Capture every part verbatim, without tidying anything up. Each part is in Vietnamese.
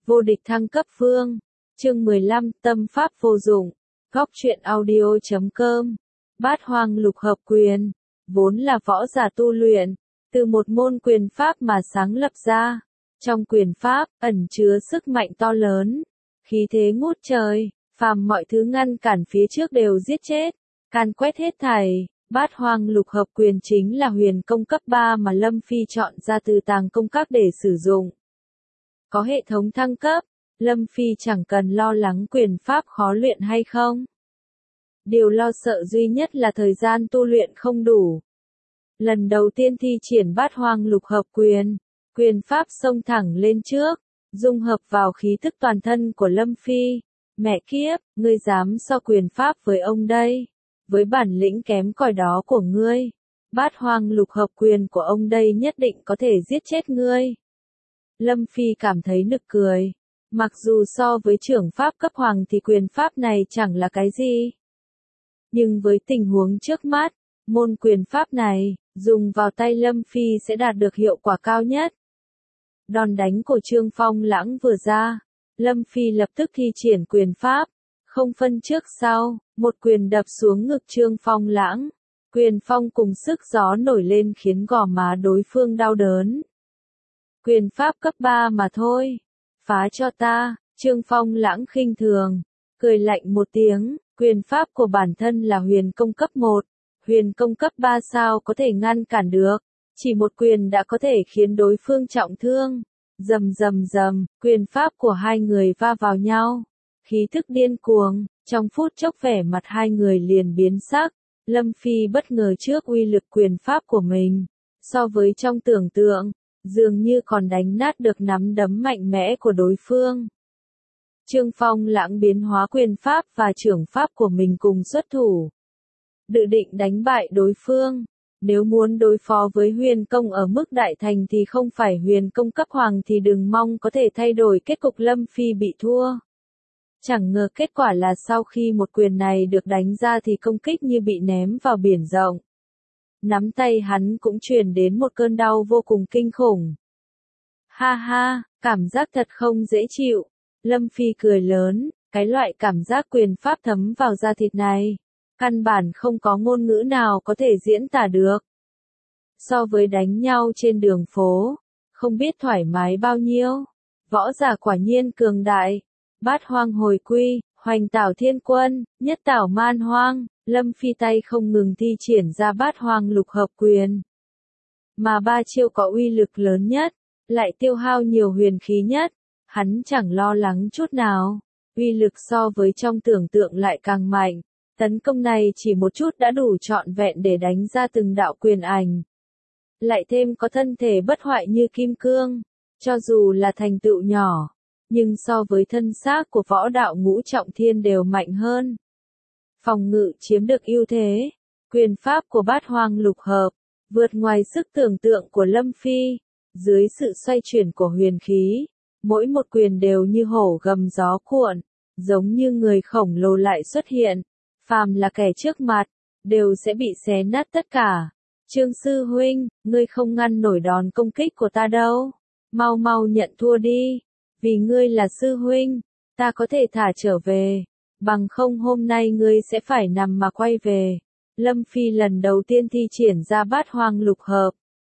Vô địch thăng cấp vương. Chương mười lăm, tâm pháp vô dụng. Góc truyện audio chấm com. Bát hoang lục hợp quyền, vốn là võ giả tu luyện, từ một môn quyền pháp mà sáng lập ra. Trong quyền pháp, ẩn chứa sức mạnh to lớn, khí thế ngút trời, phàm mọi thứ ngăn cản phía trước đều giết chết, can quét hết thảy. Bát hoang lục hợp quyền chính là huyền công cấp ba mà Lâm Phi chọn ra từ tàng công các để sử dụng. Có hệ thống thăng cấp, Lâm Phi chẳng cần lo lắng quyền pháp khó luyện hay không. Điều lo sợ duy nhất là thời gian tu luyện không đủ. Lần đầu tiên thi triển bát hoang lục hợp quyền, quyền pháp xông thẳng lên trước, dung hợp vào khí thức toàn thân của Lâm Phi. Mẹ kiếp, ngươi dám so quyền pháp với ông đây? Với bản lĩnh kém cỏi đó của ngươi, bát hoang lục hợp quyền của ông đây nhất định có thể giết chết ngươi. Lâm Phi cảm thấy nực cười. Mặc dù so với trưởng pháp cấp hoàng thì quyền pháp này chẳng là cái gì. Nhưng với tình huống trước mắt, môn quyền pháp này, dùng vào tay Lâm Phi sẽ đạt được hiệu quả cao nhất. Đòn đánh của Trương Phong Lãng vừa ra, Lâm Phi lập tức thi triển quyền pháp, không phân trước sau, một quyền đập xuống ngực Trương Phong Lãng. Quyền phong cùng sức gió nổi lên khiến gò má đối phương đau đớn. Quyền pháp cấp ba mà thôi, phá cho ta. Trương Phong Lãng khinh thường, cười lạnh một tiếng. Quyền pháp của bản thân là huyền công cấp một, huyền công cấp ba sao có thể ngăn cản được, chỉ một quyền đã có thể khiến đối phương trọng thương. Rầm rầm rầm, quyền pháp của hai người va vào nhau, khí thức điên cuồng, trong phút chốc vẻ mặt hai người liền biến sắc. Lâm Phi bất ngờ trước uy lực quyền pháp của mình, so với trong tưởng tượng, dường như còn đánh nát được nắm đấm mạnh mẽ của đối phương. Trương Phong Lãng biến hóa quyền pháp và trưởng pháp của mình cùng xuất thủ, dự định đánh bại đối phương. Nếu muốn đối phó với huyền công ở mức đại thành thì không phải huyền công cấp hoàng thì đừng mong có thể thay đổi kết cục. Lâm Phi bị thua. Chẳng ngờ kết quả là sau khi một quyền này được đánh ra thì công kích như bị ném vào biển rộng. Nắm tay hắn cũng truyền đến một cơn đau vô cùng kinh khủng. Ha ha, cảm giác thật không dễ chịu. Lâm Phi cười lớn, cái loại cảm giác quyền pháp thấm vào da thịt này, căn bản không có ngôn ngữ nào có thể diễn tả được. So với đánh nhau trên đường phố, không biết thoải mái bao nhiêu. Võ giả quả nhiên cường đại. Bát hoang hồi quy, hoành tảo thiên quân, nhất tảo man hoang. Lâm Phi tay không ngừng thi triển ra bát hoang lục hợp quyền. Mà ba chiêu có uy lực lớn nhất, lại tiêu hao nhiều huyền khí nhất. Hắn chẳng lo lắng chút nào. Uy lực so với trong tưởng tượng lại càng mạnh. Tấn công này chỉ một chút đã đủ trọn vẹn để đánh ra từng đạo quyền ảnh. Lại thêm có thân thể bất hoại như kim cương. Cho dù là thành tựu nhỏ, nhưng so với thân xác của võ đạo ngũ trọng thiên đều mạnh hơn. Phòng ngự chiếm được ưu thế. Quyền pháp của bát hoang lục hợp, vượt ngoài sức tưởng tượng của Lâm Phi. Dưới sự xoay chuyển của huyền khí, mỗi một quyền đều như hổ gầm gió cuộn, giống như người khổng lồ lại xuất hiện. Phàm là kẻ trước mặt, đều sẽ bị xé nát tất cả. Trương sư huynh, ngươi không ngăn nổi đòn công kích của ta đâu. Mau mau nhận thua đi. Vì ngươi là sư huynh, ta có thể thả trở về. Bằng không hôm nay ngươi sẽ phải nằm mà quay về. Lâm Phi lần đầu tiên thi triển ra bát hoang lục hợp.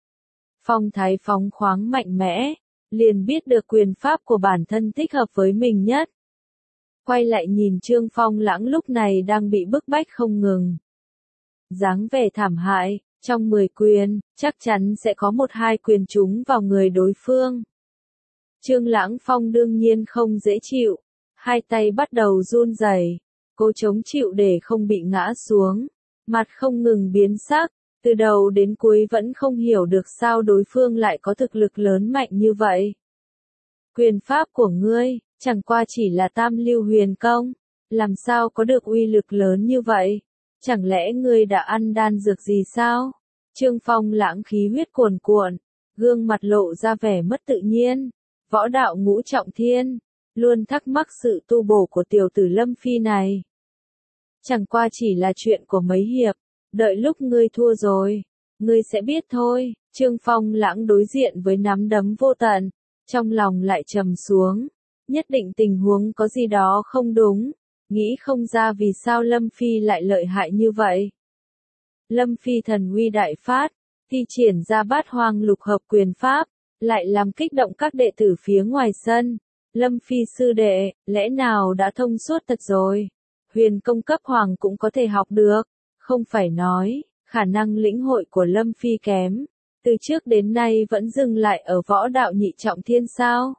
Phong thái phóng khoáng mạnh mẽ, liền biết được quyền pháp của bản thân thích hợp với mình nhất. Quay lại nhìn Trương Phong Lãng lúc này đang bị bức bách không ngừng. Dáng vẻ thảm hại, trong mười quyền, chắc chắn sẽ có một hai quyền trúng vào người đối phương. Trương Lãng Phong đương nhiên không dễ chịu, hai tay bắt đầu run rẩy, cố chống chịu để không bị ngã xuống, mặt không ngừng biến sắc, từ đầu đến cuối vẫn không hiểu được sao đối phương lại có thực lực lớn mạnh như vậy. Quyền pháp của ngươi, chẳng qua chỉ là tam lưu huyền công, làm sao có được uy lực lớn như vậy? Chẳng lẽ ngươi đã ăn đan dược gì sao? Trương Phong Lãng khí huyết cuồn cuộn, gương mặt lộ ra vẻ mất tự nhiên. Võ đạo ngũ trọng thiên, luôn thắc mắc sự tu bổ của tiểu tử Lâm Phi này. Chẳng qua chỉ là chuyện của mấy hiệp, đợi lúc ngươi thua rồi, ngươi sẽ biết thôi. Trương Phong Lãng đối diện với nắm đấm vô tận, trong lòng lại trầm xuống. Nhất định tình huống có gì đó không đúng, nghĩ không ra vì sao Lâm Phi lại lợi hại như vậy. Lâm Phi thần uy đại phát, thi triển ra bát hoang lục hợp quyền pháp, lại làm kích động các đệ tử phía ngoài sân. Lâm Phi sư đệ, lẽ nào đã thông suốt thật rồi? Huyền công cấp hoàng cũng có thể học được, không phải nói, khả năng lĩnh hội của Lâm Phi kém, từ trước đến nay vẫn dừng lại ở võ đạo nhị trọng thiên sao?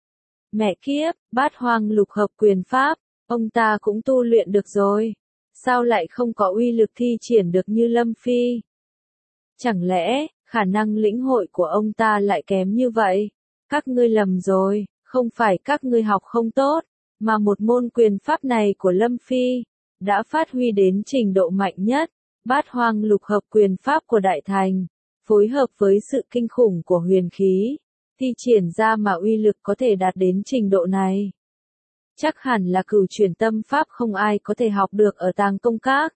Mẹ kiếp, bát hoang lục hợp quyền pháp, ông ta cũng tu luyện được rồi, sao lại không có uy lực thi triển được như Lâm Phi? Chẳng lẽ, khả năng lĩnh hội của ông ta lại kém như vậy? Các ngươi lầm rồi, không phải các ngươi học không tốt, mà một môn quyền pháp này của Lâm Phi, đã phát huy đến trình độ mạnh nhất, bát hoang lục hợp quyền pháp của Đại Thành, phối hợp với sự kinh khủng của huyền khí, thi triển ra mà uy lực có thể đạt đến trình độ này. Chắc hẳn là cửu chuyển tâm pháp không ai có thể học được ở Tàng Công Các.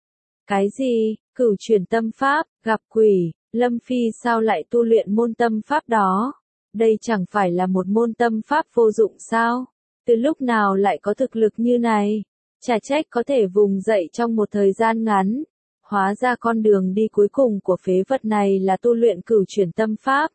Cái gì, cửu chuyển tâm pháp, gặp quỷ, Lâm Phi sao lại tu luyện môn tâm pháp đó? Đây chẳng phải là một môn tâm pháp vô dụng sao? Từ lúc nào lại có thực lực như này? Chả trách có thể vùng dậy trong một thời gian ngắn. Hóa ra con đường đi cuối cùng của phế vật này là tu luyện cửu chuyển tâm pháp.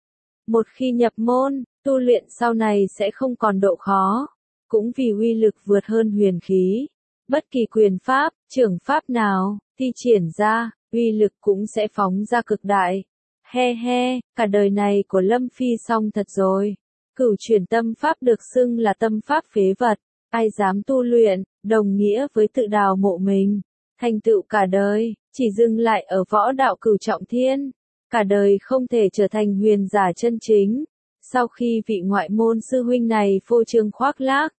Một khi nhập môn, tu luyện sau này sẽ không còn độ khó. Cũng vì uy lực vượt hơn huyền khí. Bất kỳ quyền pháp, trưởng pháp nào, thi triển ra, uy lực cũng sẽ phóng ra cực đại. He he, cả đời này của Lâm Phi xong thật rồi. Cửu chuyển tâm pháp được xưng là tâm pháp phế vật. Ai dám tu luyện, đồng nghĩa với tự đào mộ mình. Thành tựu cả đời, chỉ dừng lại ở võ đạo cửu trọng thiên. Cả đời không thể trở thành huyền giả chân chính. Sau khi vị ngoại môn sư huynh này phô trương khoác lác,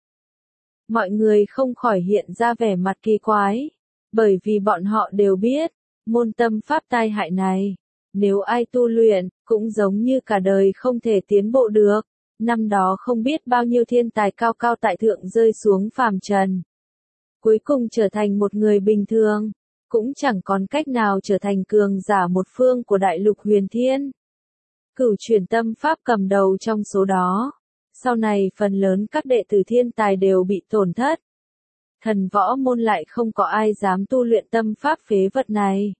mọi người không khỏi hiện ra vẻ mặt kỳ quái. Bởi vì bọn họ đều biết, môn tâm pháp tai hại này, nếu ai tu luyện, cũng giống như cả đời không thể tiến bộ được. Năm đó không biết bao nhiêu thiên tài cao cao tại thượng rơi xuống phàm trần. Cuối cùng trở thành một người bình thường, cũng chẳng còn cách nào trở thành cường giả một phương của đại lục huyền thiên. Cửu chuyển tâm pháp cầm đầu trong số đó. Sau này phần lớn các đệ tử thiên tài đều bị tổn thất. Thần võ môn lại không có ai dám tu luyện tâm pháp phế vật này.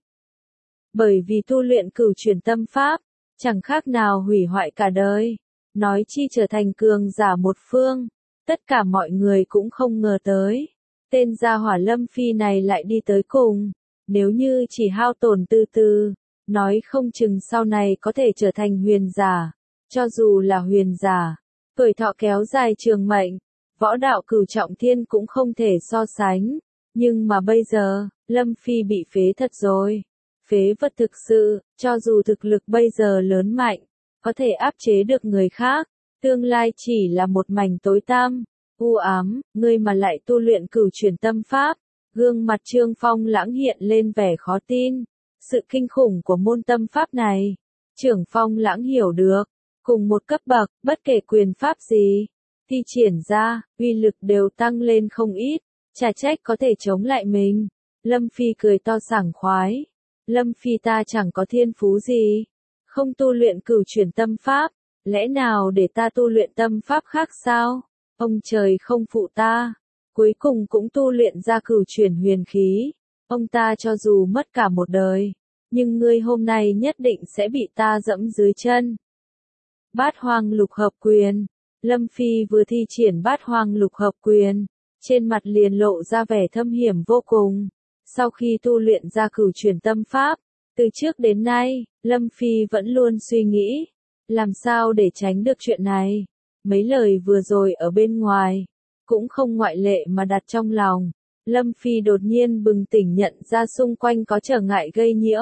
Bởi vì tu luyện cửu chuyển tâm pháp, chẳng khác nào hủy hoại cả đời. Nói chi trở thành cường giả một phương, tất cả mọi người cũng không ngờ tới. Tên gia hỏa Lâm Phi này lại đi tới cùng. Nếu như chỉ hao tổn từ từ, nói không chừng sau này có thể trở thành huyền giả. Cho dù là huyền giả, tuổi thọ kéo dài trường mệnh, võ đạo cửu trọng thiên cũng không thể so sánh. Nhưng mà bây giờ, Lâm Phi bị phế thật rồi. Phế vật thực sự, cho dù thực lực bây giờ lớn mạnh, có thể áp chế được người khác, tương lai chỉ là một mảnh tối tăm, u ám, ngươi mà lại tu luyện cửu chuyển tâm pháp. Gương mặt Trương Phong Lãng hiện lên vẻ khó tin, sự kinh khủng của môn tâm pháp này, Trưởng Phong Lãng hiểu được, cùng một cấp bậc, bất kể quyền pháp gì, thi triển ra, uy lực đều tăng lên không ít, chả trách có thể chống lại mình. Lâm Phi cười to sảng khoái, Lâm Phi ta chẳng có thiên phú gì, không tu luyện cửu chuyển tâm pháp, lẽ nào để ta tu luyện tâm pháp khác sao? Ông trời không phụ ta, cuối cùng cũng tu luyện ra cửu chuyển huyền khí, ông ta cho dù mất cả một đời, nhưng ngươi hôm nay nhất định sẽ bị ta dẫm dưới chân. Bát hoang lục hợp quyền, Lâm Phi vừa thi triển bát hoang lục hợp quyền, trên mặt liền lộ ra vẻ thâm hiểm vô cùng. Sau khi tu luyện ra cửu chuyển tâm pháp, từ trước đến nay, Lâm Phi vẫn luôn suy nghĩ, làm sao để tránh được chuyện này. Mấy lời vừa rồi ở bên ngoài, cũng không ngoại lệ mà đặt trong lòng. Lâm Phi đột nhiên bừng tỉnh nhận ra xung quanh có trở ngại gây nhiễu.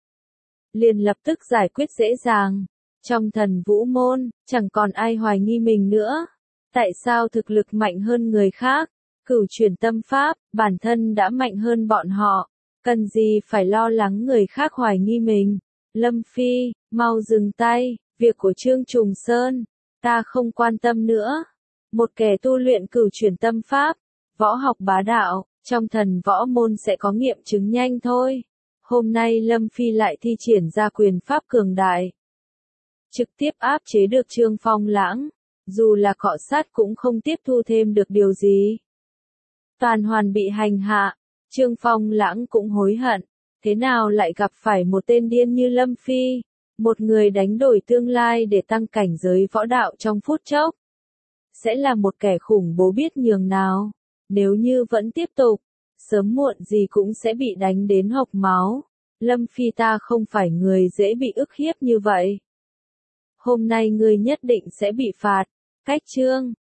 Liền lập tức giải quyết dễ dàng. Trong thần vũ môn, chẳng còn ai hoài nghi mình nữa. Tại sao thực lực mạnh hơn người khác? Cửu chuyển tâm pháp, bản thân đã mạnh hơn bọn họ. Cần gì phải lo lắng người khác hoài nghi mình? Lâm Phi, mau dừng tay, việc của Trương Trùng Sơn, ta không quan tâm nữa. Một kẻ tu luyện cửu chuyển tâm pháp, võ học bá đạo, trong thần võ môn sẽ có nghiệm chứng nhanh thôi. Hôm nay Lâm Phi lại thi triển ra quyền pháp cường đại, trực tiếp áp chế được Trương Phong Lãng. dù là cọ sát cũng không tiếp thu thêm được điều gì. Toàn Hoàn bị hành hạ, Trương Phong Lãng cũng hối hận, thế nào lại gặp phải một tên điên như Lâm Phi, một người đánh đổi tương lai để tăng cảnh giới võ đạo trong phút chốc. Sẽ là một kẻ khủng bố biết nhường nào, nếu như vẫn tiếp tục, sớm muộn gì cũng sẽ bị đánh đến hộc máu. Lâm Phi ta không phải người dễ bị ức hiếp như vậy. Hôm nay ngươi nhất định sẽ bị phạt. Cách chương